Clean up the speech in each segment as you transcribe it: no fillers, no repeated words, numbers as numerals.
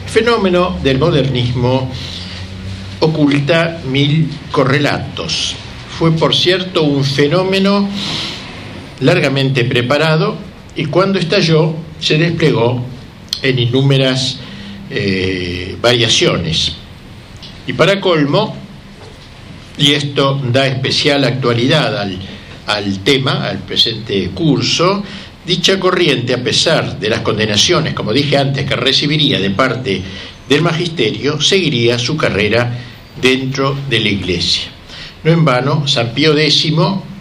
El fenómeno del modernismo oculta 1000 correlatos. Fue, por cierto, un fenómeno largamente preparado y cuando estalló se desplegó en innúmeras variaciones. Y para colmo, y esto da especial actualidad al tema, al presente curso, dicha corriente, a pesar de las condenaciones, como dije antes, que recibiría de parte del magisterio, seguiría su carrera dentro de la Iglesia. No en vano, San Pío X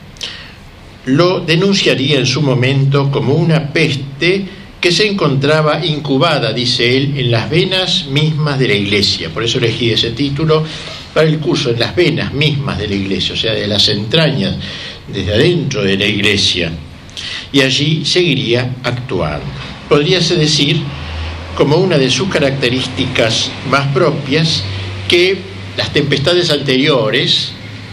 lo denunciaría en su momento como una peste que se encontraba incubada, dice él, en las venas mismas de la Iglesia. Por eso elegí ese título para el curso, en las venas mismas de la Iglesia, o sea, de las entrañas, desde adentro de la Iglesia. Y allí seguiría actuando. Podríase decir, como una de sus características más propias, que las tempestades anteriores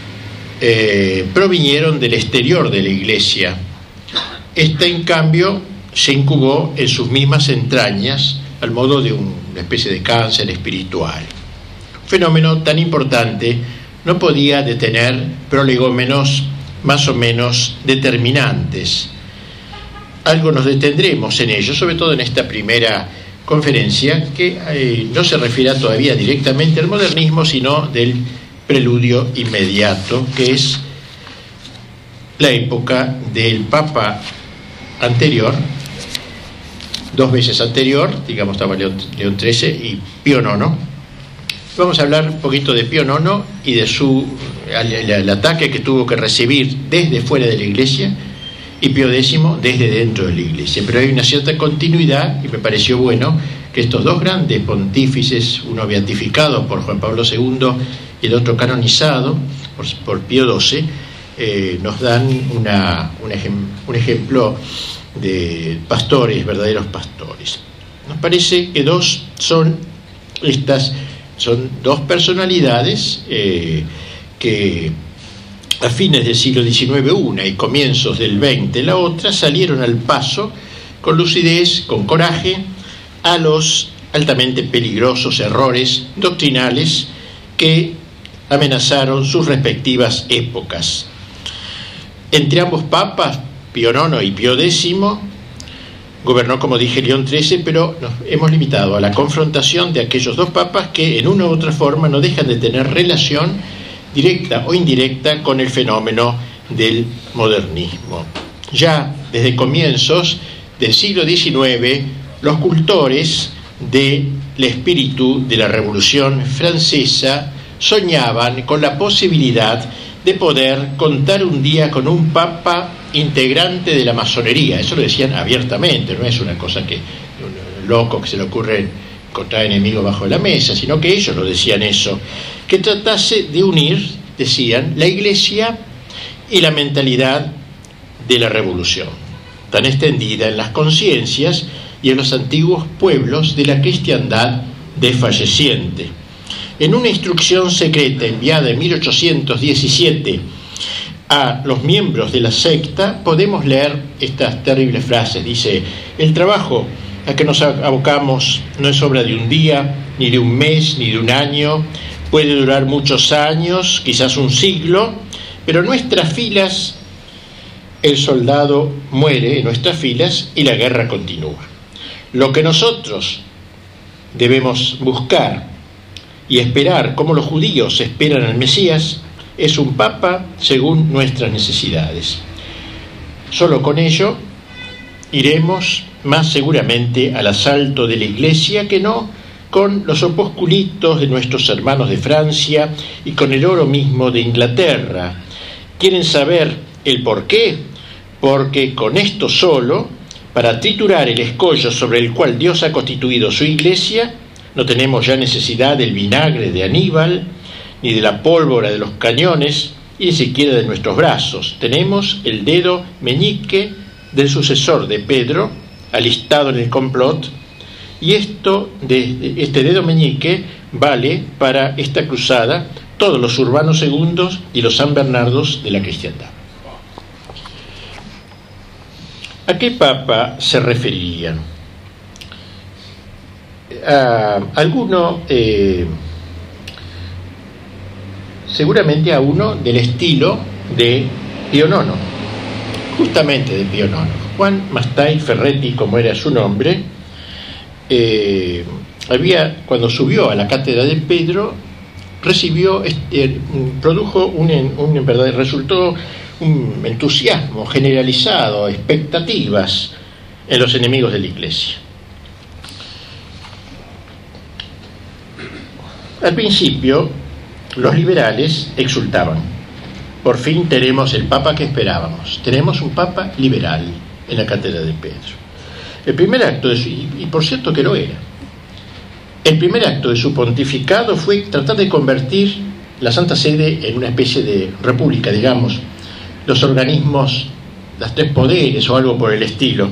provinieron del exterior de la Iglesia. Esta, en cambio, se incubó en sus mismas entrañas, al modo de una especie de cáncer espiritual. Un fenómeno tan importante no podía detener prolegómenos más o menos determinantes. Algo nos detendremos en ello, sobre todo en esta primera conferencia, que no se refiere todavía directamente al modernismo, sino del preludio inmediato, que es la época del Papa anterior, 2 veces anterior, digamos, estaba León XIII y Pío IX. Vamos a hablar un poquito de Pío IX y de el ataque que tuvo que recibir desde fuera de la Iglesia, y Pío X desde dentro de la Iglesia. Pero hay una cierta continuidad y me pareció bueno que estos dos grandes pontífices, uno beatificado por Juan Pablo II y el otro canonizado por Pío XII, nos dan un ejemplo de pastores, verdaderos pastores. Nos parece que son dos personalidades que a fines del siglo XIX una y comienzos del XX la otra salieron al paso con lucidez, con coraje, a los altamente peligrosos errores doctrinales que amenazaron sus respectivas épocas. Entre ambos papas, Pío IX y Pío X, gobernó, como dije, León XIII, pero nos hemos limitado a la confrontación de aquellos dos papas que en una u otra forma no dejan de tener relación directa o indirecta con el fenómeno del modernismo. Ya desde comienzos del siglo XIX, los cultores del espíritu de la Revolución Francesa soñaban con la posibilidad de poder contar un día con un papa integrante de la masonería. Eso lo decían abiertamente, no es una cosa que loco que se le ocurre encontrar enemigos bajo la mesa, sino que ellos lo decían eso, que tratase de unir, decían, la Iglesia y la mentalidad de la Revolución, tan extendida en las conciencias y en los antiguos pueblos de la cristiandad desfalleciente. En una instrucción secreta enviada en 1817 a los miembros de la secta, podemos leer estas terribles frases. Dice: el trabajo a que nos abocamos no es obra de un día, ni de un mes, ni de un año. Puede durar muchos años, quizás un siglo, pero en nuestras filas el soldado muere en nuestras filas y la guerra continúa. Lo que nosotros debemos buscar y esperar, como los judíos esperan al Mesías, es un papa según nuestras necesidades. Solo con ello iremos más seguramente al asalto de la Iglesia que no con los opusculitos de nuestros hermanos de Francia y con el oro mismo de Inglaterra. ¿Quieren saber el por qué? Porque con esto solo, para triturar el escollo sobre el cual Dios ha constituido su Iglesia, no tenemos ya necesidad del vinagre de Aníbal, ni de la pólvora de los cañones, y ni siquiera de nuestros brazos. Tenemos el dedo meñique del sucesor de Pedro, alistado en el complot, y este dedo meñique vale para esta cruzada todos los Urbanos II y los San Bernardos de la cristiandad. ¿A qué papa se referirían? seguramente a uno del estilo de Pío IX, justamente de Pío IX. Juan Mastai Ferretti, como era su nombre, cuando subió a la cátedra de Pedro, resultó un entusiasmo generalizado, expectativas en los enemigos de la Iglesia. Al principio, los liberales exultaban: por fin tenemos el papa que esperábamos, tenemos un papa liberal en la cátedra de Pedro. El primer acto y por cierto que lo era, el primer acto de su pontificado fue tratar de convertir la Santa Sede en una especie de república, digamos, los organismos, los tres poderes o algo por el estilo.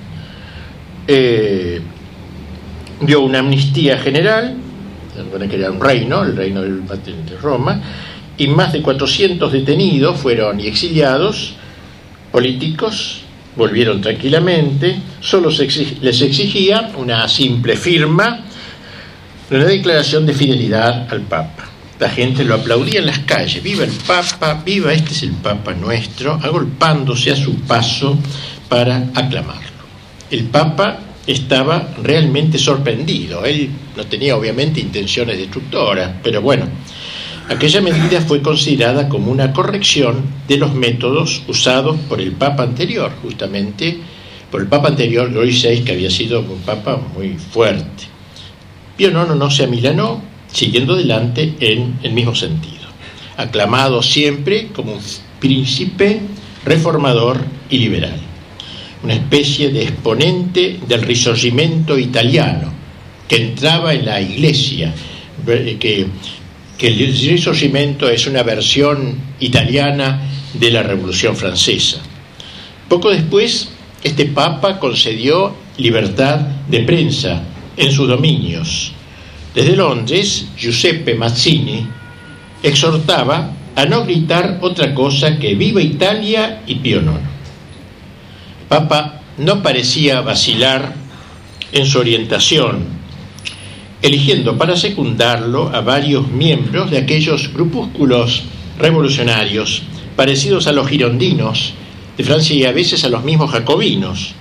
Dio una amnistía general, que era un reino, el reino de Roma, y más de 400 detenidos fueron y exiliados políticos, volvieron tranquilamente. Solo les exigía una simple firma, una declaración de fidelidad al Papa. La gente lo aplaudía en las calles: viva el Papa, viva, este es el Papa nuestro, agolpándose a su paso para aclamarlo. El Papa estaba realmente sorprendido. Él no tenía obviamente intenciones destructoras, pero bueno, aquella medida fue considerada como una corrección de los métodos usados por el Papa anterior, justamente por el Papa anterior, Gregorio XVI, que había sido un Papa muy fuerte. Pío IX no se amilanó, siguiendo adelante en el mismo sentido, aclamado siempre como un príncipe reformador y liberal, una especie de exponente del Risorgimento italiano, que entraba en la Iglesia, que el Risorgimento es una versión italiana de la Revolución Francesa. Poco después, este Papa concedió libertad de prensa en sus dominios. Desde Londres, Giuseppe Mazzini exhortaba a no gritar otra cosa que «Viva Italia» y Pío IX. El Papa no parecía vacilar en su orientación, eligiendo para secundarlo a varios miembros de aquellos grupúsculos revolucionarios parecidos a los girondinos de Francia y a veces a los mismos jacobinos.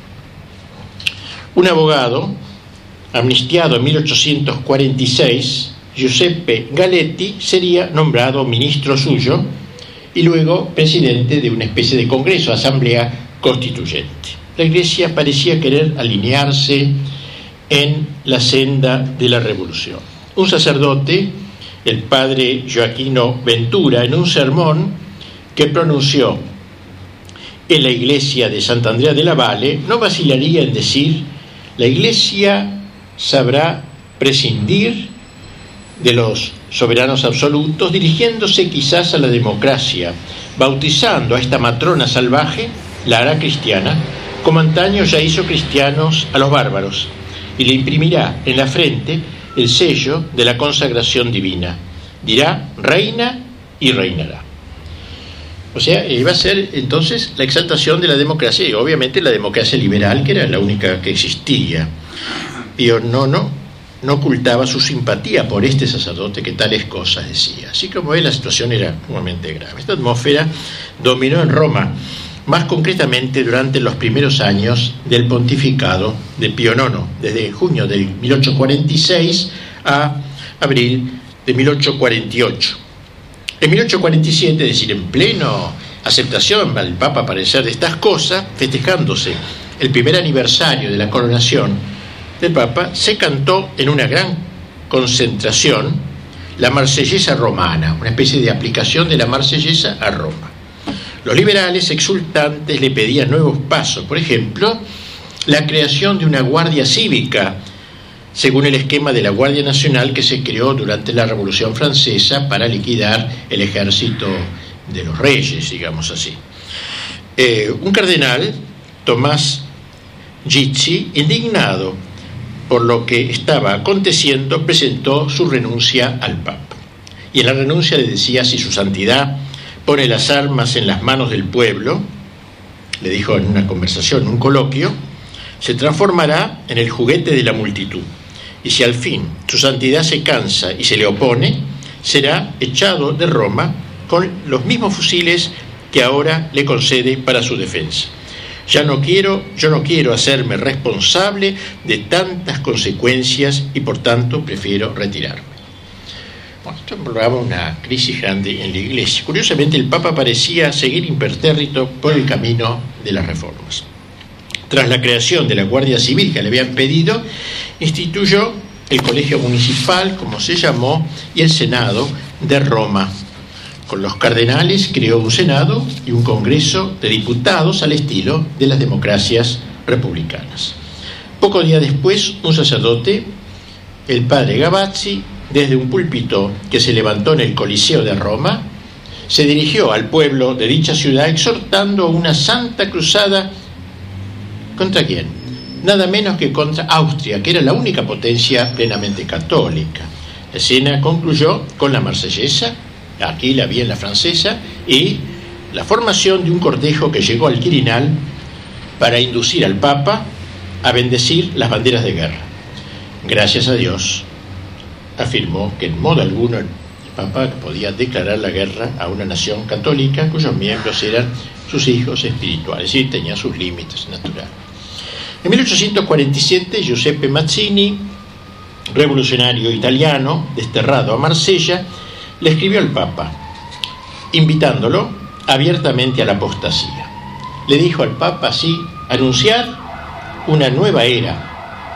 Un abogado, amnistiado en 1846, Giuseppe Galetti, sería nombrado ministro suyo y luego presidente de una especie de congreso, asamblea constituyente. La Iglesia parecía querer alinearse en la senda de la revolución. Un sacerdote, el padre Joaquino Ventura, en un sermón que pronunció en la iglesia de Sant'Andrea della Valle, no vacilaría en decir: la Iglesia sabrá prescindir de los soberanos absolutos, dirigiéndose quizás a la democracia, bautizando a esta matrona salvaje, la hará cristiana, como antaño ya hizo cristianos a los bárbaros, y le imprimirá en la frente el sello de la consagración divina. Dirá: reina, y reinará. O sea, iba a ser entonces la exaltación de la democracia, y obviamente la democracia liberal, que era la única que existía. Pío IX no ocultaba su simpatía por este sacerdote que tales cosas decía. Así como la situación era sumamente grave. Esta atmósfera dominó en Roma, más concretamente durante los primeros años del pontificado de Pío IX, desde junio de 1846 a abril de 1848. En 1847, es decir, en pleno aceptación al Papa parecer de estas cosas, festejándose el primer aniversario de la coronación del Papa, se cantó en una gran concentración la Marsellesa romana, una especie de aplicación de la Marsellesa a Roma. Los liberales exultantes le pedían nuevos pasos, por ejemplo, la creación de una guardia cívica, según el esquema de la Guardia Nacional que se creó durante la Revolución Francesa para liquidar el ejército de los reyes, digamos así. Un cardenal, Tomás Gizzi, indignado por lo que estaba aconteciendo, presentó su renuncia al Papa. Y en la renuncia le decía: si su santidad pone las armas en las manos del pueblo, le dijo en una conversación, en un coloquio, se transformará en el juguete de la multitud. y si al fin su santidad se cansa y se le opone, será echado de Roma con los mismos fusiles que ahora le concede para su defensa. Yo no quiero hacerme responsable de tantas consecuencias y por tanto prefiero retirarme. Bueno, esto provocaba una crisis grande en la Iglesia. Curiosamente, el Papa parecía seguir impertérrito por el camino de las reformas. Tras la creación de la Guardia Civil que le habían pedido, instituyó el Colegio Municipal, como se llamó, y el Senado de Roma. Con los cardenales creó un Senado y un Congreso de Diputados al estilo de las democracias republicanas. Pocos días después, un sacerdote, el padre Gavazzi, desde un púlpito que se levantó en el Coliseo de Roma, se dirigió al pueblo de dicha ciudad exhortando a una santa cruzada. ¿Contra quién? Nada menos que contra Austria, que era la única potencia plenamente católica. La escena concluyó con la marsellesa, aquí la bien la francesa, y la formación de un cortejo que llegó al Quirinal para inducir al Papa a bendecir las banderas de guerra. Gracias a Dios, afirmó que en modo alguno el Papa podía declarar la guerra a una nación católica cuyos miembros eran sus hijos espirituales, y tenía sus límites naturales. En 1847, Giuseppe Mazzini, revolucionario italiano, desterrado a Marsella, le escribió al Papa, invitándolo abiertamente a la apostasía. Le dijo al Papa así: anunciar una nueva era,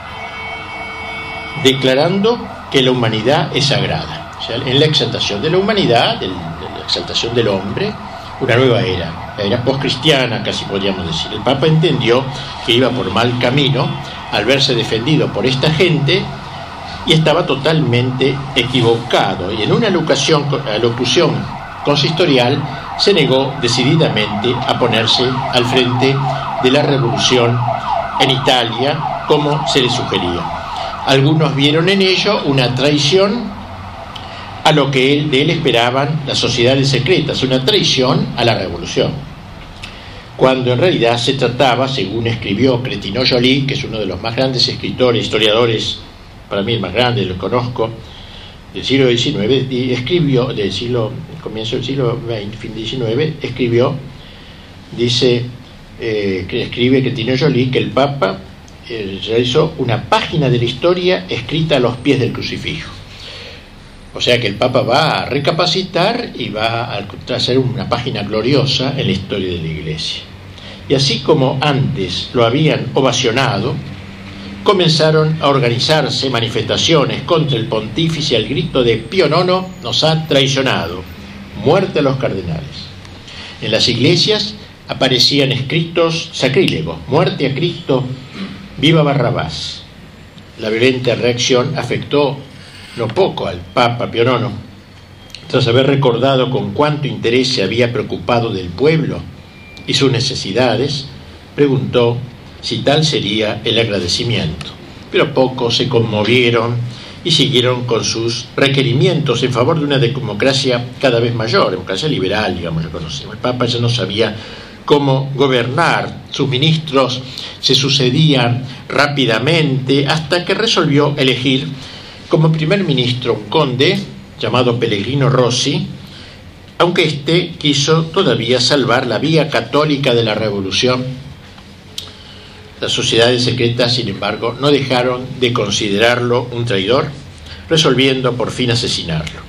declarando que la humanidad es sagrada. O sea, en la exaltación de la humanidad, de la exaltación del hombre, una nueva era, la era postcristiana, casi podríamos decir. El Papa entendió que iba por mal camino al verse defendido por esta gente y estaba totalmente equivocado, y en una alocución consistorial se negó decididamente a ponerse al frente de la revolución en Italia como se le sugería. Algunos vieron en ello una traición a lo que de él esperaban las sociedades secretas, una traición a la revolución, cuando en realidad se trataba, según escribió Cretineau-Joly, que es uno de los más grandes escritores, historiadores, para mí el más grande, lo conozco, del siglo XIX, y escribió, comienzo del siglo XX, fin del XIX, escribió, dice, que escribe Cretineau-Joly, que el Papa realizó una página de la historia escrita a los pies del crucifijo. O sea que el Papa va a recapacitar y va a hacer una página gloriosa en la historia de la Iglesia. Y así como antes lo habían ovacionado, comenzaron a organizarse manifestaciones contra el pontífice al grito de Pío IX nos ha traicionado, muerte a los cardenales. En las iglesias aparecían escritos sacrílegos, muerte a Cristo, viva Barrabás. La violenta reacción afectó no poco al Papa Pío IX. Tras haber recordado con cuánto interés se había preocupado del pueblo y sus necesidades, preguntó si tal sería el agradecimiento. Pero pocos se conmovieron y siguieron con sus requerimientos en favor de una democracia cada vez mayor, democracia liberal, digamos, lo conocemos. El Papa ya no sabía cómo gobernar, sus ministros se sucedían rápidamente hasta que resolvió elegir como primer ministro un conde llamado Pellegrino Rossi, aunque éste quiso todavía salvar la vía católica de la revolución. Las sociedades secretas, sin embargo, no dejaron de considerarlo un traidor, resolviendo por fin asesinarlo.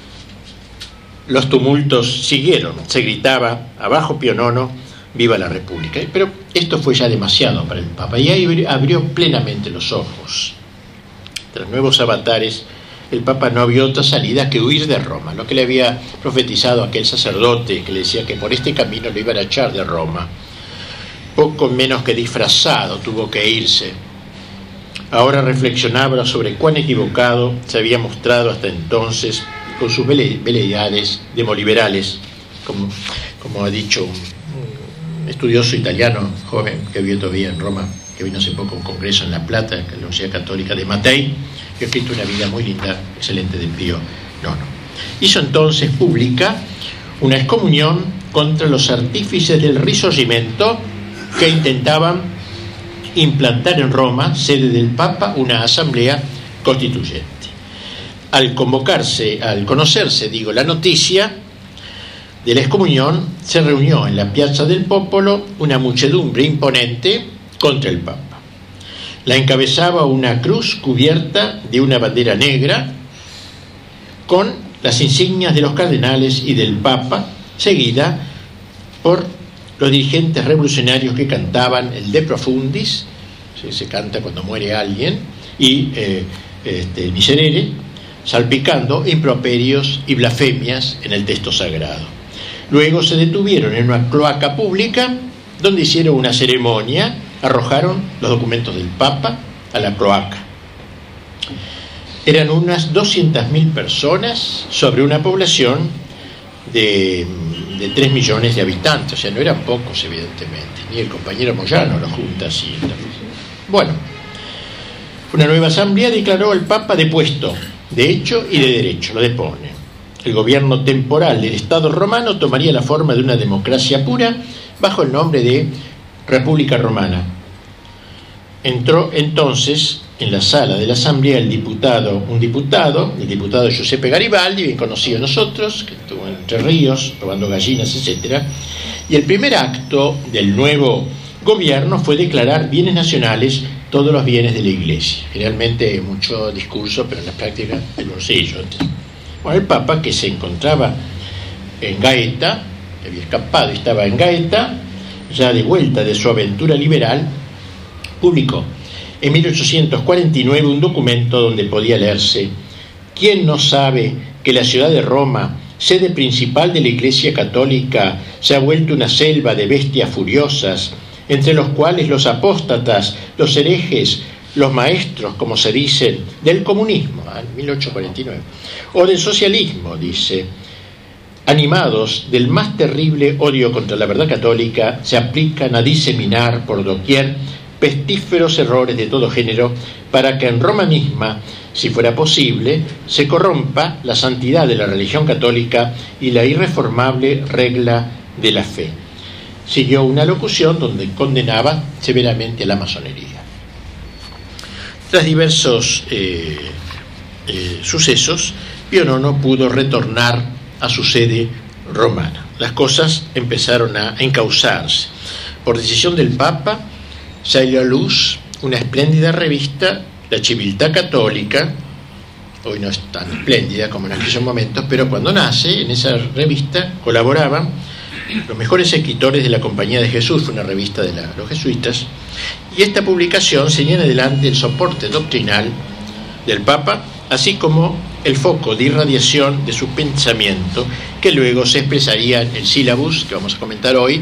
Los tumultos siguieron, se gritaba abajo Pío IX, viva la República. Pero esto fue ya demasiado para el Papa, y ahí abrió plenamente los ojos. Tras nuevos avatares, el Papa no vio otra salida que huir de Roma, lo que le había profetizado aquel sacerdote que le decía que por este camino lo iban a echar de Roma. Poco menos que disfrazado tuvo que irse. Ahora reflexionaba sobre cuán equivocado se había mostrado hasta entonces con sus veleidades demoliberales, como ha dicho un estudioso italiano joven que vivió todavía en Roma, que vino hace poco a un congreso en La Plata, en la Universidad Católica de Mattei, que ha escrito una vida muy linda, excelente, de Pío IX. Hizo entonces pública una excomunión contra los artífices del Risorgimento que intentaban implantar en Roma, sede del Papa, una asamblea constituyente. Al conocerse, la noticia de la excomunión, se reunió en la Piazza del Popolo una muchedumbre imponente contra el Papa. La encabezaba una cruz cubierta de una bandera negra con las insignias de los cardenales y del Papa, seguida por los dirigentes revolucionarios que cantaban el De Profundis, se canta cuando muere alguien, y Miserere, salpicando improperios y blasfemias en el texto sagrado. Luego se detuvieron en una cloaca pública donde hicieron una ceremonia, arrojaron los documentos del Papa a la cloaca. Eran unas 200.000 personas sobre una población de 3 millones de habitantes, o sea, no eran pocos, evidentemente, ni el compañero Moyano lo junta así. Bueno, una nueva asamblea declaró al Papa depuesto, de hecho y de derecho, lo depone. El gobierno temporal del Estado romano tomaría la forma de una democracia pura bajo el nombre de República Romana. Entró entonces en la sala de la asamblea el diputado Giuseppe Garibaldi, bien conocido de nosotros, que estuvo en Entre Ríos, robando gallinas, etc. Y el primer acto del nuevo gobierno fue declarar bienes nacionales todos los bienes de la Iglesia. Generalmente mucho discurso, pero en la práctica el bolsillo. Bueno, el Papa, que se encontraba en Gaeta, había escapado y estaba en Gaeta, ya de vuelta de su aventura liberal, publicó en 1849 un documento donde podía leerse: ¿quién no sabe que la ciudad de Roma, sede principal de la Iglesia Católica, se ha vuelto una selva de bestias furiosas, entre los cuales los apóstatas, los herejes, los maestros, como se dicen, del comunismo, en 1849, o del socialismo, dice, animados del más terrible odio contra la verdad católica, se aplican a diseminar por doquier pestíferos errores de todo género para que en Roma misma, si fuera posible, se corrompa la santidad de la religión católica y la irreformable regla de la fe. Siguió una locución donde condenaba severamente a la masonería. Tras diversos sucesos, Pío IX pudo retornar a su sede romana. Las cosas empezaron a encauzarse. Por decisión del Papa, salió a luz una espléndida revista, La Civiltà Católica. Hoy no es tan espléndida como en aquellos momentos, pero cuando nace, en esa revista colaboraban los mejores escritores de la Compañía de Jesús, fue una revista de los jesuitas, y esta publicación señala adelante el soporte doctrinal del Papa, así como el foco de irradiación de su pensamiento, que luego se expresaría en el sílabus, que vamos a comentar hoy,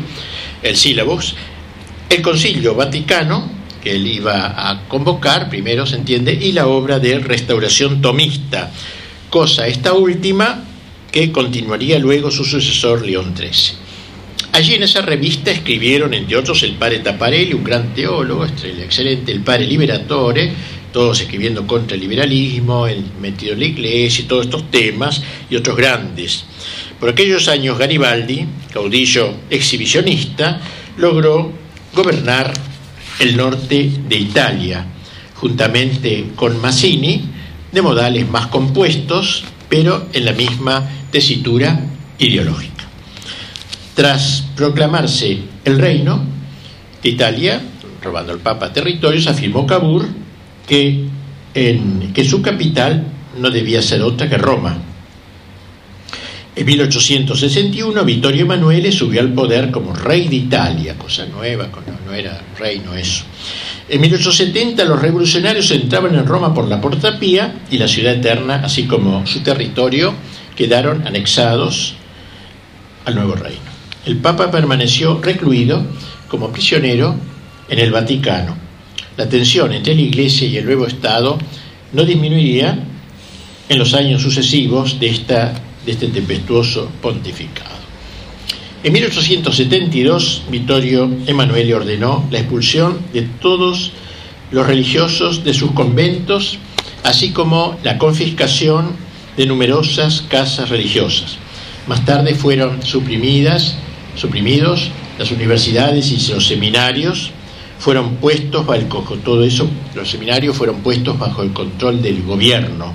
el Concilio Vaticano, que él iba a convocar, primero se entiende, y la obra de restauración tomista, cosa esta última que continuaría luego su sucesor León XIII. Allí en esa revista escribieron, entre otros, el padre Taparelli, un gran teólogo, excelente, el padre Liberatore, todos escribiendo contra el liberalismo, el metido en la iglesia y todos estos temas, y otros grandes. Por aquellos años Garibaldi, caudillo exhibicionista, logró gobernar el norte de Italia, juntamente con Mazzini, de modales más compuestos, pero en la misma tesitura ideológica. Tras proclamarse el reino de Italia, robando al Papa territorios, afirmó Cavour que su capital no debía ser otra que Roma. En 1861 Vittorio Emanuele subió al poder como rey de Italia, cosa nueva, no era reino eso. En 1870 los revolucionarios entraban en Roma por la Porta Pía y la Ciudad Eterna, así como su territorio, quedaron anexados al nuevo reino. El Papa permaneció recluido como prisionero en el Vaticano. La tensión entre la Iglesia y el nuevo Estado no disminuiría en los años sucesivos de este tempestuoso pontificado. En 1872, Vittorio Emanuele ordenó la expulsión de todos los religiosos de sus conventos, así como la confiscación de numerosas casas religiosas. Más tarde fueron suprimidos las universidades y los seminarios, todo eso, los seminarios fueron puestos bajo el control del gobierno.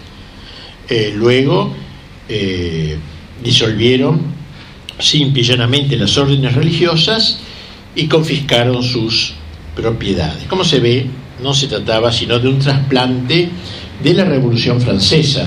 Luego disolvieron simple y llanamente las órdenes religiosas y confiscaron sus propiedades. Como se ve, no se trataba sino de un trasplante de la Revolución Francesa.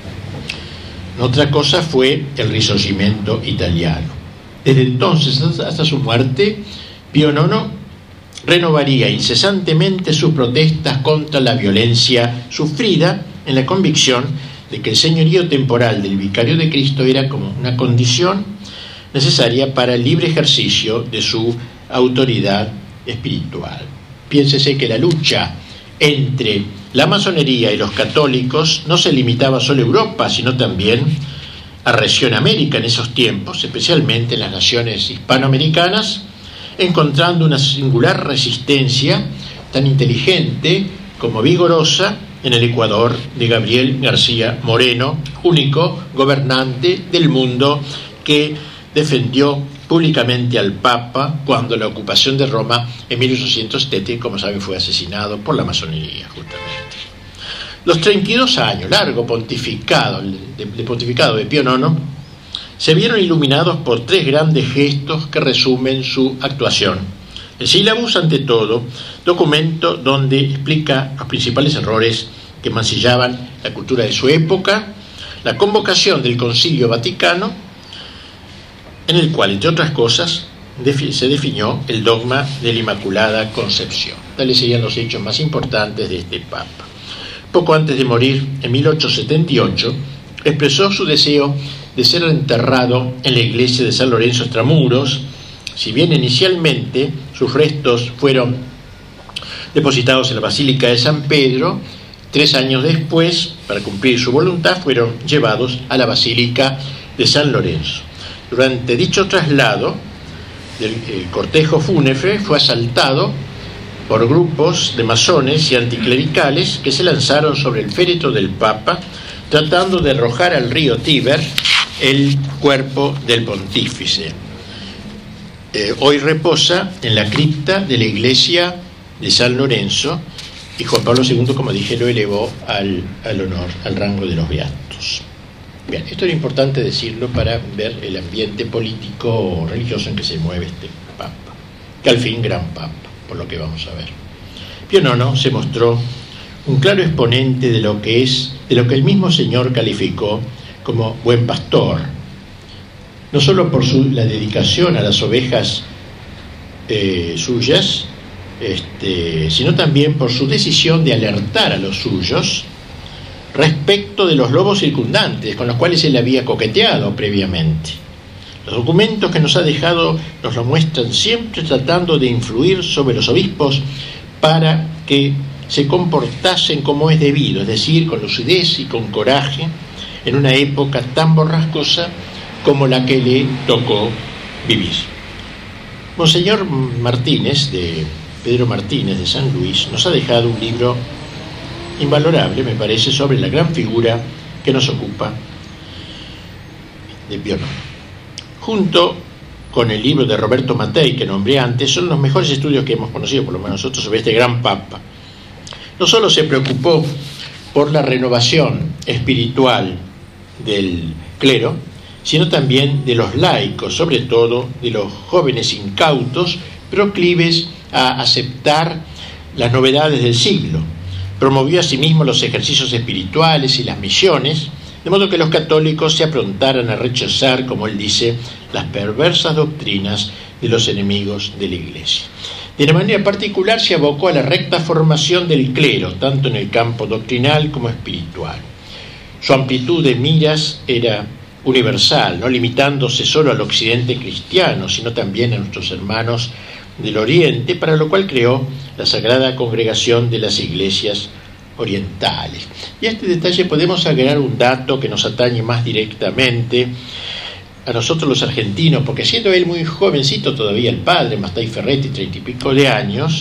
Otra cosa fue el Risorgimento italiano. Desde entonces hasta su muerte, Pío IX renovaría incesantemente sus protestas contra la violencia sufrida, en la convicción de que el señorío temporal del vicario de Cristo era como una condición necesaria para el libre ejercicio de su autoridad espiritual. Piénsese que la lucha entre la masonería y los católicos no se limitaba solo a Europa, sino también a región América en esos tiempos, especialmente en las naciones hispanoamericanas, encontrando una singular resistencia tan inteligente como vigorosa en el Ecuador de Gabriel García Moreno, único gobernante del mundo que defendió públicamente al Papa cuando la ocupación de Roma en 1870, como saben, fue asesinado por la masonería justamente. Los 32 años, largo pontificado de Pío IX, se vieron iluminados por tres grandes gestos que resumen su actuación. El Sílabus, ante todo, documento donde explica los principales errores que mancillaban la cultura de su época, la convocación del Concilio Vaticano, en el cual, entre otras cosas, se definió el dogma de la Inmaculada Concepción. Tales serían los hechos más importantes de este Papa. Poco antes de morir, en 1878, expresó su deseo de ser enterrado en la iglesia de San Lorenzo Extramuros. Si bien inicialmente sus restos fueron depositados en la Basílica de San Pedro, 3 años después, para cumplir su voluntad, fueron llevados a la Basílica de San Lorenzo. Durante dicho traslado, el cortejo fúnebre fue asaltado por grupos de masones y anticlericales que se lanzaron sobre el féretro del Papa, tratando de arrojar al río Tíber el cuerpo del pontífice. Hoy reposa en la cripta de la iglesia de San Lorenzo, y Juan Pablo II, como dije, lo elevó al honor, al rango de los beatos. Bien, esto era importante decirlo para ver el ambiente político religioso en que se mueve este Papa, que al fin gran Papa, por lo que vamos a ver. Pío IX se mostró un claro exponente de lo que el mismo Señor calificó como buen pastor, no solo por la dedicación a las ovejas suyas, sino también por su decisión de alertar a los suyos respecto de los lobos circundantes con los cuales él había coqueteado previamente. Los documentos que nos ha dejado nos lo muestran siempre tratando de influir sobre los obispos para que se comportasen como es debido, es decir, con lucidez y con coraje, en una época tan borrascosa como la que le tocó vivir. Monseñor Martínez, Pedro Martínez de San Luis, nos ha dejado un libro invalorable, me parece, sobre la gran figura que nos ocupa de Pío IX. Junto con el libro de Roberto Mattei, que nombré antes, son los mejores estudios que hemos conocido, por lo menos nosotros, sobre este gran Papa. No solo se preocupó por la renovación espiritual del clero, sino también de los laicos, sobre todo de los jóvenes incautos, proclives a aceptar las novedades del siglo. Promovió asimismo los ejercicios espirituales y las misiones, de modo que los católicos se aprontaran a rechazar, como él dice, las perversas doctrinas de los enemigos de la Iglesia. De una manera particular se abocó a la recta formación del clero, tanto en el campo doctrinal como espiritual. Su amplitud de miras era universal, no limitándose solo al occidente cristiano, sino también a nuestros hermanos del Oriente, para lo cual creó la Sagrada Congregación de las Iglesias Orientales. Y a este detalle podemos agregar un dato que nos atañe más directamente a nosotros los argentinos, porque siendo él muy jovencito todavía, el padre, Mattei Ferretti, 30 y pico de años,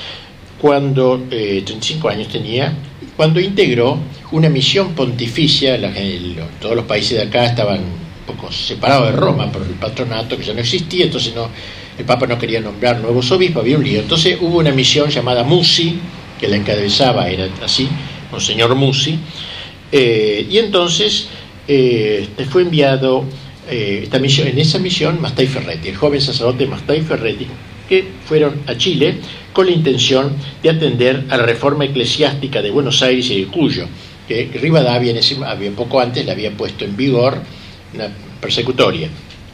35 años tenía, cuando integró una misión pontificia. Todos los países de acá estaban un poco separados de Roma por el patronato, que ya no existía, entonces no el Papa no quería nombrar nuevos obispos, había un lío. Entonces hubo una misión llamada Musi, que la encabezaba, era así, Monseñor Musi, y entonces fue enviado esta misión, en esa misión Mastei Ferretti, el joven sacerdote Mastei Ferretti, que fueron a Chile con la intención de atender a la reforma eclesiástica de Buenos Aires y de Cuyo, que Rivadavia poco antes le había puesto en vigor una persecutoria.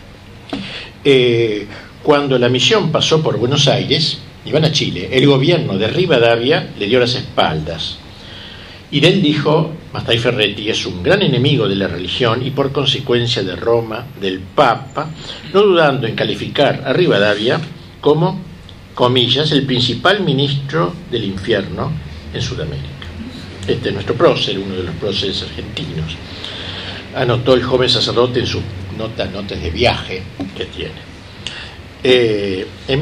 Cuando la misión pasó por Buenos Aires, iban a Chile, el gobierno de Rivadavia le dio las espaldas. Y de él dijo, Mastei Ferretti es un gran enemigo de la religión y por consecuencia de Roma, del Papa, no dudando en calificar a Rivadavia como, comillas, el principal ministro del infierno en Sudamérica. Este es nuestro prócer, uno de los próceres argentinos. Anotó el joven sacerdote en sus notas de viaje que tiene. En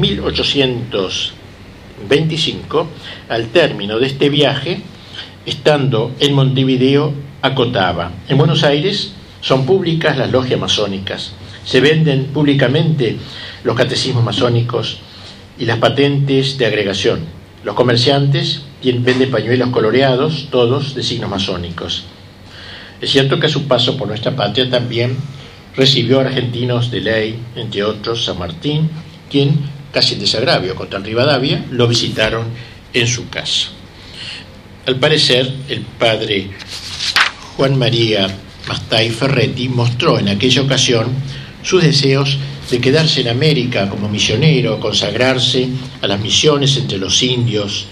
1825, al término de este viaje, estando en Montevideo, acotaba: en Buenos Aires son públicas las logias masónicas, se venden públicamente los catecismos masónicos y las patentes de agregación. Los comerciantes venden pañuelos coloreados, todos de signos masónicos. Es cierto que a su paso por nuestra patria también recibió argentinos de ley, entre otros San Martín, quien, casi en desagravio contra Rivadavia, lo visitaron en su casa. Al parecer, el padre Juan María Mastei Ferretti mostró en aquella ocasión sus deseos de quedarse en América como misionero, consagrarse a las misiones entre los indios,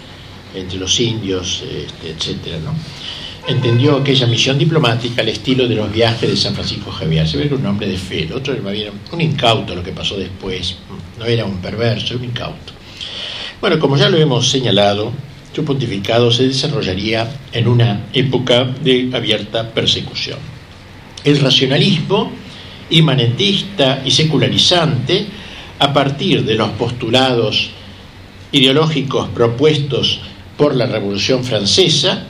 etcétera, ¿no? Entendió aquella misión diplomática al estilo de los viajes de San Francisco Javier. Se ve que era un hombre de fe, el otro era un incauto, lo que pasó después, no era un perverso, era un incauto. Bueno, como ya lo hemos señalado, su pontificado se desarrollaría en una época de abierta persecución. El racionalismo inmanentista y secularizante, a partir de los postulados ideológicos propuestos por la Revolución Francesa,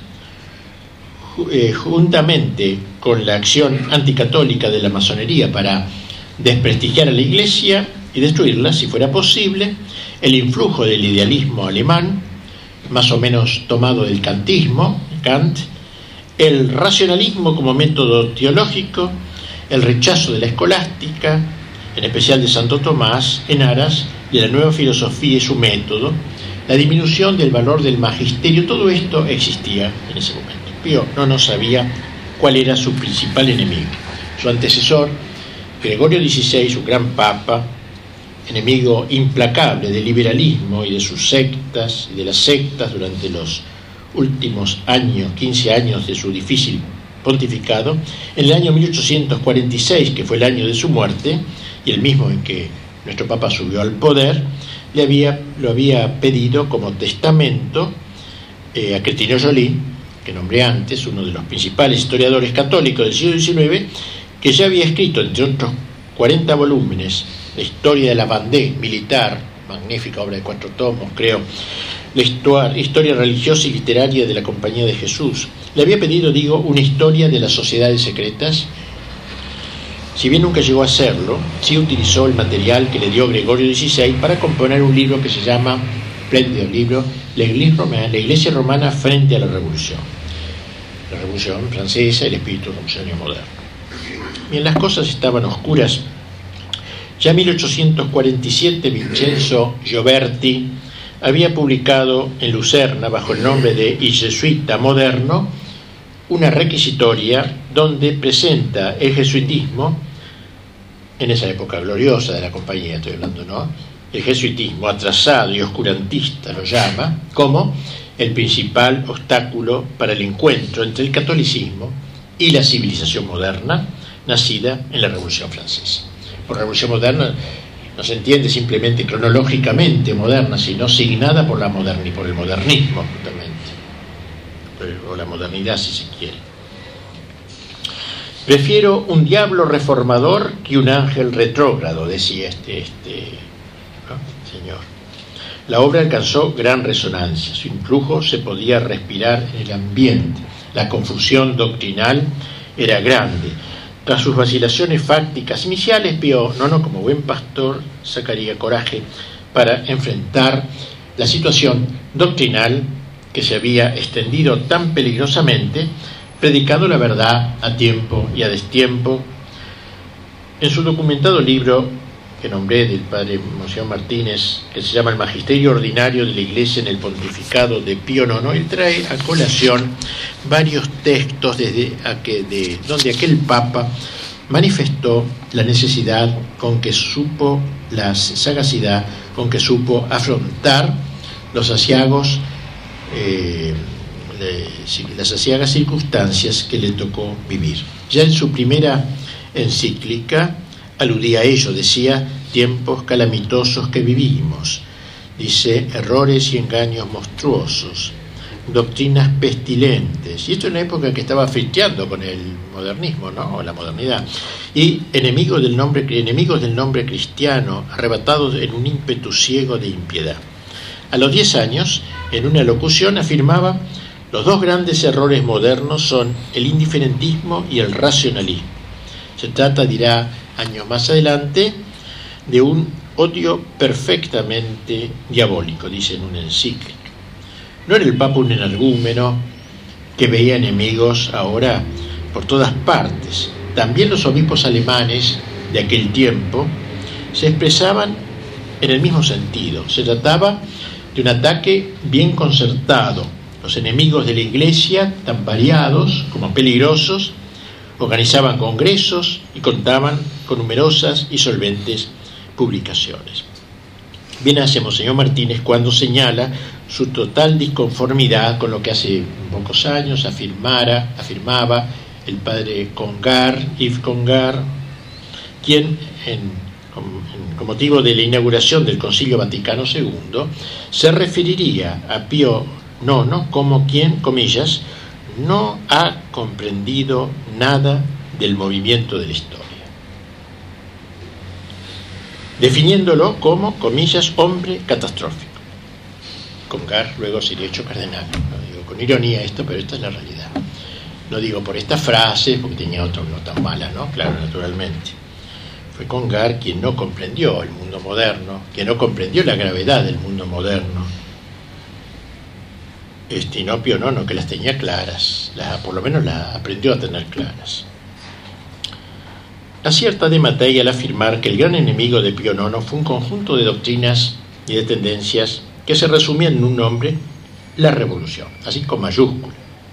juntamente con la acción anticatólica de la masonería para desprestigiar a la Iglesia y destruirla, si fuera posible, el influjo del idealismo alemán, más o menos tomado del kantismo, Kant, el racionalismo como método teológico, el rechazo de la escolástica, en especial de Santo Tomás, en aras de la nueva filosofía y su método, la disminución del valor del magisterio, todo esto existía en ese momento. Pío no sabía cuál era su principal enemigo. Su antecesor, Gregorio XVI, un gran papa, enemigo implacable del liberalismo y de sus sectas, y de las sectas durante los últimos 15 años de su difícil pontificado, en el año 1846, que fue el año de su muerte, y el mismo en que nuestro Papa subió al poder, lo había pedido como testamento a Cretino Jolín, que nombré antes, uno de los principales historiadores católicos del siglo XIX, que ya había escrito, entre otros 40 volúmenes, la historia de la Vendée militar, magnífica obra de 4 tomos, creo, la historia religiosa y literaria de la Compañía de Jesús. Le había pedido, una historia de las sociedades secretas. Si bien nunca llegó a hacerlo, sí utilizó el material que le dio Gregorio XVI para componer un libro que se llama, espléndido libro, la Iglesia Romana frente a la Revolución. La Revolución Francesa, el espíritu revolucionario moderno. Bien, las cosas estaban oscuras. Ya en 1847 Vincenzo Gioberti había publicado en Lucerna, bajo el nombre de Il Jesuita Moderno, una requisitoria donde presenta el jesuitismo, en esa época gloriosa de la Compañía, estoy hablando, ¿no? El jesuitismo atrasado y oscurantista lo llama, como el principal obstáculo para el encuentro entre el catolicismo y la civilización moderna, nacida en la Revolución Francesa. Por revolución moderna no se entiende simplemente cronológicamente moderna, sino signada por el modernismo, justamente, o la modernidad, si se quiere. Prefiero un diablo reformador que un ángel retrógrado, decía este señor. La obra alcanzó gran resonancia, su influjo se podía respirar en el ambiente, la confusión doctrinal era grande, Tras sus vacilaciones fácticas iniciales, Pío IX, como buen pastor, sacaría coraje para enfrentar la situación doctrinal que se había extendido tan peligrosamente, predicando la verdad a tiempo y a destiempo. En su documentado libro que nombré del padre Monseñor Martínez, que se llama El Magisterio Ordinario de la Iglesia en el Pontificado de Pío IX, él trae a colación varios textos donde aquel Papa manifestó la necesidad con que supo, la sagacidad con que supo afrontar los aciagos, las aciagas circunstancias que le tocó vivir. Ya en su primera encíclica aludía a ello, decía: tiempos calamitosos que vivimos, dice, errores y engaños monstruosos, doctrinas pestilentes, y esto en una época que estaba flirteando con el modernismo, ¿no?, o la modernidad, y enemigos del nombre cristiano, arrebatados en un ímpetu ciego de impiedad. A los 10 años, en una locución afirmaba: los dos grandes errores modernos son el indiferentismo y el racionalismo. Se trata, dirá años más adelante, de un odio perfectamente diabólico, dice en una encíclica. No era el Papa un energúmeno que veía enemigos ahora por todas partes. También los obispos alemanes de aquel tiempo se expresaban en el mismo sentido. Se trataba de un ataque bien concertado. Los enemigos de la Iglesia, tan variados como peligrosos, organizaban congresos y contaban con numerosas y solventes publicaciones. Bien hace Monseñor Martínez cuando señala su total disconformidad con lo que hace pocos años afirmaba el padre Yves Congar, quien con motivo de la inauguración del Concilio Vaticano II se referiría a Pío IX como quien, comillas, no ha comprendido nada del movimiento de la historia, definiéndolo como, comillas, hombre catastrófico. Congar luego sería hecho cardenal. No digo con ironía esto, pero esta es la realidad. No digo por esta frase, porque tenía otras no tan malas, ¿no? Claro, naturalmente. Fue Congar quien no comprendió el mundo moderno, quien no comprendió la gravedad del mundo moderno. Y no Pío IX, que las tenía claras, por lo menos las aprendió a tener claras. Acierta de Mattei al afirmar que el gran enemigo de Pío IX fue un conjunto de doctrinas y de tendencias que se resumían en un nombre: la revolución, así con mayúscula.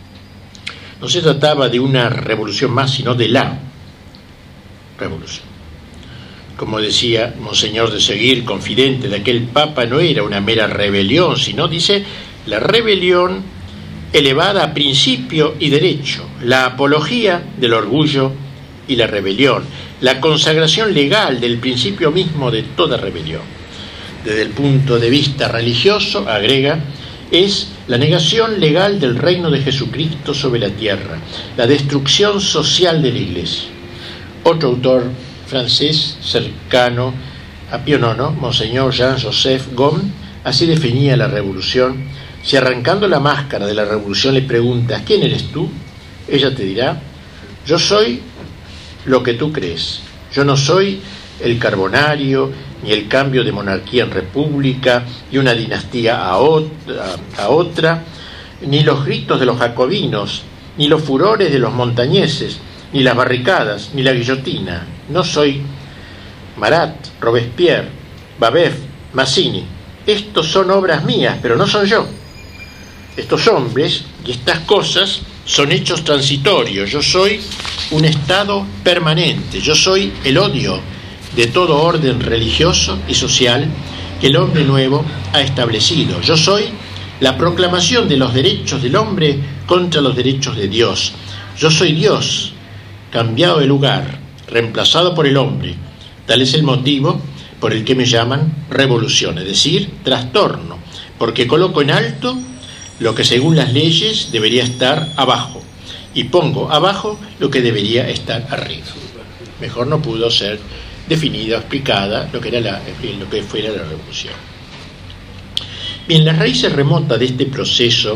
No se trataba de una revolución más, sino de la revolución. Como decía Monseñor de Seguir, confidente de aquel Papa, no era una mera rebelión, sino, dice, la rebelión elevada a principio y derecho, la apología del orgullo y la rebelión, la consagración legal del principio mismo de toda rebelión. Desde el punto de vista religioso, agrega, es la negación legal del reino de Jesucristo sobre la tierra, la destrucción social de la Iglesia. Otro autor francés cercano a Pío IX, Monseñor Jean-Joseph Gaume, así definía la revolución. Si arrancando la máscara de la revolución le preguntas ¿quién eres tú?, ella te dirá: yo soy lo que tú crees. Yo no soy el carbonario, ni el cambio de monarquía en república y una dinastía a otra, ni los gritos de los jacobinos, ni los furores de los montañeses, ni las barricadas, ni la guillotina. No soy Marat, Robespierre, Babeuf, Mazzini. Estos son obras mías, pero no soy yo. Estos hombres y estas cosas son hechos transitorios. Yo soy un estado permanente. Yo soy el odio de todo orden religioso y social que el hombre nuevo ha establecido. Yo soy la proclamación de los derechos del hombre contra los derechos de Dios. Yo soy Dios, cambiado de lugar, reemplazado por el hombre. Tal es el motivo por el que me llaman revolución, es decir, trastorno, porque coloco en alto lo que según las leyes debería estar abajo y pongo abajo lo que debería estar arriba. Mejor no pudo ser definida, explicada lo que fuera la revolución. Bien, las raíces remotas de este proceso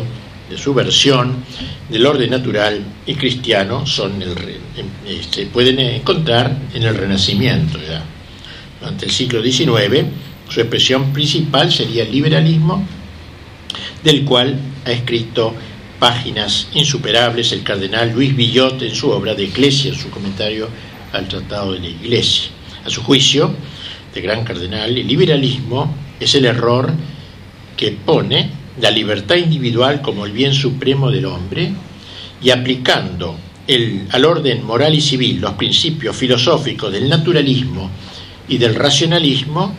de su versión del orden natural y cristiano se pueden encontrar en el Renacimiento. Ya. Durante el siglo XIX, su expresión principal sería el liberalismo, del cual ha escrito páginas insuperables el cardenal Luis Villot en su obra de Iglesia, en su comentario al Tratado de la Iglesia. A su juicio, de gran cardenal, el liberalismo es el error que pone la libertad individual como el bien supremo del hombre y aplicando al orden moral y civil los principios filosóficos del naturalismo y del racionalismo,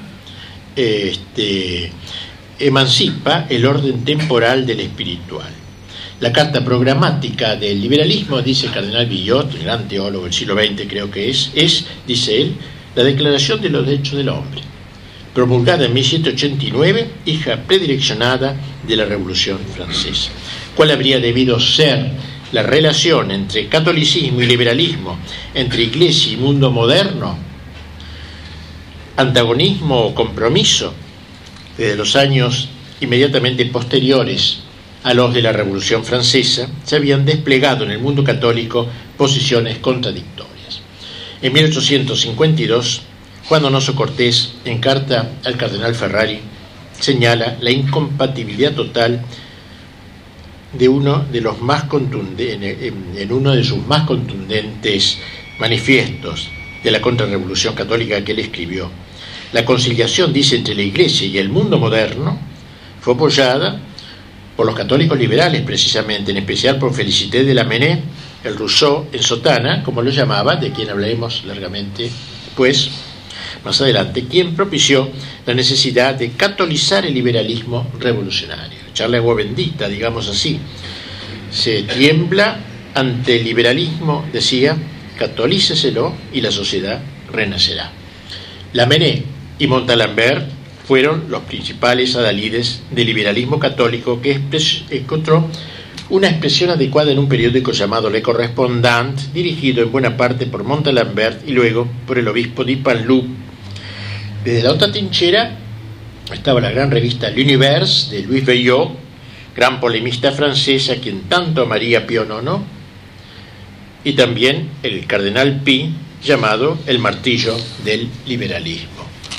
emancipa el orden temporal del espiritual. La carta programática del liberalismo, dice el cardenal Villot, el gran teólogo del siglo XX creo que es, dice él, la Declaración de los Derechos del Hombre, promulgada en 1789, hija predileccionada de la Revolución Francesa. ¿Cuál habría debido ser la relación entre catolicismo y liberalismo, entre iglesia y mundo moderno? ¿Antagonismo o compromiso? Desde los años inmediatamente posteriores a los de la Revolución Francesa, se habían desplegado en el mundo católico posiciones contradictorias. En 1852, Juan Donoso Cortés, en carta al cardenal Ferrari, señala la incompatibilidad total de uno de los más en uno de sus más contundentes manifiestos de la contrarrevolución católica que él escribió. La conciliación, dice, entre la Iglesia y el mundo moderno fue apoyada por los católicos liberales, precisamente, en especial por Félicité de Lamennais, el Rousseau en sotana, como lo llamaba, de quien hablaremos largamente pues más adelante, quien propició la necesidad de catolizar el liberalismo revolucionario, echarle agua bendita, digamos así. Se tiembla ante el liberalismo, decía, catolíceselo y la sociedad renacerá. Lamennais y Montalembert fueron los principales adalides del liberalismo católico, que encontró una expresión adecuada en un periódico llamado Le Correspondant, dirigido en buena parte por Montalembert y luego por el obispo de Panloup. Desde la otra trinchera estaba la gran revista L'Univers de Louis Veuillot, gran polemista francés a quien tanto amaría Pío IX, y también el cardenal Pi, llamado el martillo del liberalismo,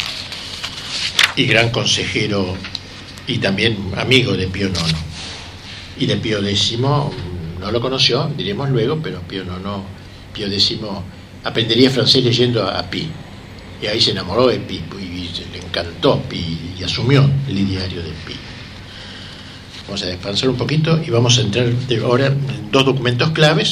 y gran consejero y también amigo de Pío IX. Y de Pío X no lo conoció, diremos luego, pero Pío X aprendería francés leyendo a Pi, y ahí se enamoró de Pi, y le encantó Pi, y asumió el ideario de Pi. Vamos a descansar un poquito y vamos a entrar ahora en dos documentos claves.